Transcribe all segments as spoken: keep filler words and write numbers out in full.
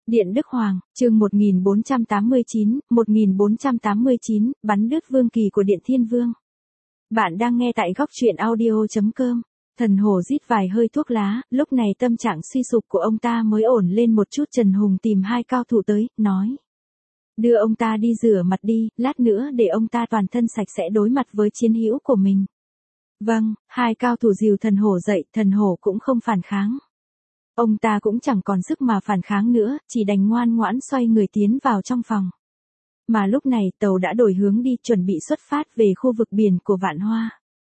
Điện Đức Hoàng, chương một nghìn bốn trăm tám mươi chín, một nghìn bốn trăm tám mươi chín, bắn đứt vương kỳ của Điện Thiên Vương. Bạn đang nghe tại góc truyện audio chấm com. Thần hổ rít vài hơi thuốc lá, lúc này tâm trạng suy sụp của ông ta mới ổn lên một chút. Trần Hùng tìm hai cao thủ tới, nói. Đưa ông ta đi rửa mặt đi, lát nữa để ông ta toàn thân sạch sẽ đối mặt với chiến hữu của mình. Vâng, hai cao thủ dìu thần hổ dậy, thần hổ cũng không phản kháng. Ông ta cũng chẳng còn sức mà phản kháng nữa, chỉ đành ngoan ngoãn xoay người tiến vào trong phòng. Mà lúc này tàu đã đổi hướng đi, chuẩn bị xuất phát về khu vực biển của Vạn Hoa.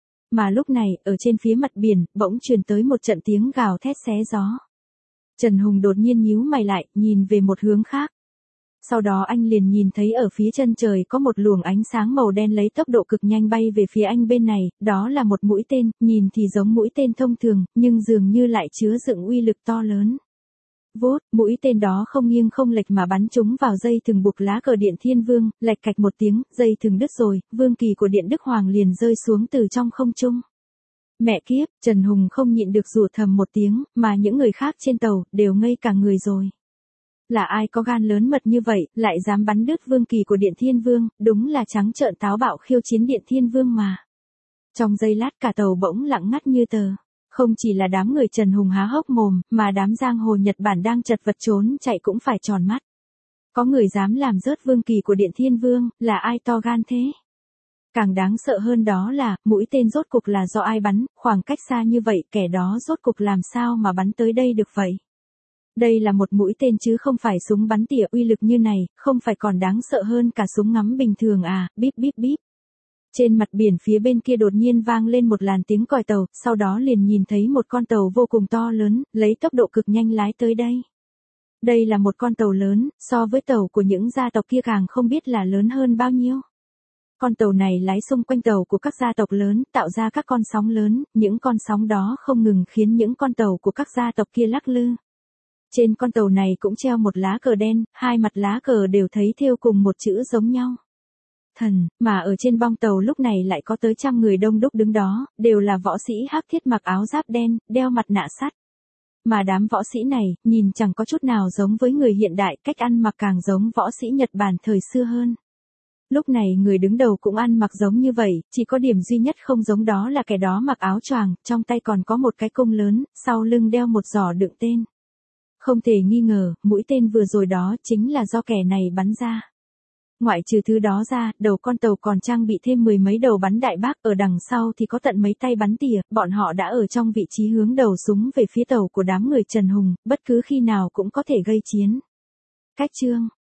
Mà lúc này, ở trên phía mặt biển, bỗng truyền tới một trận tiếng gào thét xé gió. Trần Hùng đột nhiên nhíu mày lại, nhìn về một hướng khác. Sau đó anh liền nhìn thấy ở phía chân trời có một luồng ánh sáng màu đen lấy tốc độ cực nhanh bay về phía anh bên này, đó là một mũi tên, nhìn thì giống mũi tên thông thường, nhưng dường như lại chứa đựng uy lực to lớn. Vốt, mũi tên đó không nghiêng không lệch mà bắn trúng vào dây thừng buộc lá cờ Điện Thiên Vương, lệch cạch một tiếng, dây thừng đứt rồi, vương kỳ của Điện Đức Hoàng liền rơi xuống từ trong không trung. Mẹ kiếp, Trần Hùng không nhịn được rủa thầm một tiếng, mà những người khác trên tàu đều ngây cả người rồi. Là ai có gan lớn mật như vậy, lại dám bắn đứt vương kỳ của Điện Thiên Vương, đúng là trắng trợn táo bạo khiêu chiến Điện Thiên Vương mà. Trong giây lát cả tàu bỗng lặng ngắt như tờ. Không chỉ là đám người Trần Hùng há hốc mồm, mà đám giang hồ Nhật Bản đang chật vật trốn chạy cũng phải tròn mắt. Có người dám làm rớt vương kỳ của Điện Thiên Vương, là ai to gan thế? Càng đáng sợ hơn đó là, mũi tên rốt cục là do ai bắn, khoảng cách xa như vậy, kẻ đó rốt cục làm sao mà bắn tới đây được vậy? Đây là một mũi tên chứ không phải súng bắn tỉa uy lực như này, không phải còn đáng sợ hơn cả súng ngắm bình thường à, bíp bíp bíp. Trên mặt biển phía bên kia đột nhiên vang lên một làn tiếng còi tàu, sau đó liền nhìn thấy một con tàu vô cùng to lớn, lấy tốc độ cực nhanh lái tới đây. Đây là một con tàu lớn, so với tàu của những gia tộc kia càng không biết là lớn hơn bao nhiêu. Con tàu này lái xung quanh tàu của các gia tộc lớn, tạo ra các con sóng lớn, những con sóng đó không ngừng khiến những con tàu của các gia tộc kia lắc lư. Trên con tàu này cũng treo một lá cờ đen, hai mặt lá cờ đều thấy thêu cùng một chữ giống nhau. Thần, mà ở trên bong tàu lúc này lại có tới trăm người đông đúc đứng đó, đều là võ sĩ hắc thiết mặc áo giáp đen, đeo mặt nạ sắt. Mà đám võ sĩ này, nhìn chẳng có chút nào giống với người hiện đại, cách ăn mặc càng giống võ sĩ Nhật Bản thời xưa hơn. Lúc này người đứng đầu cũng ăn mặc giống như vậy, chỉ có điểm duy nhất không giống đó là kẻ đó mặc áo choàng, trong tay còn có một cái cung lớn, sau lưng đeo một giỏ đựng tên. Không thể nghi ngờ, mũi tên vừa rồi đó chính là do kẻ này bắn ra. Ngoại trừ thứ đó ra, đầu con tàu còn trang bị thêm mười mấy đầu bắn đại bác, ở đằng sau thì có tận mấy tay bắn tỉa, bọn họ đã ở trong vị trí hướng đầu súng về phía tàu của đám người Trần Hùng, bất cứ khi nào cũng có thể gây chiến. Cách chương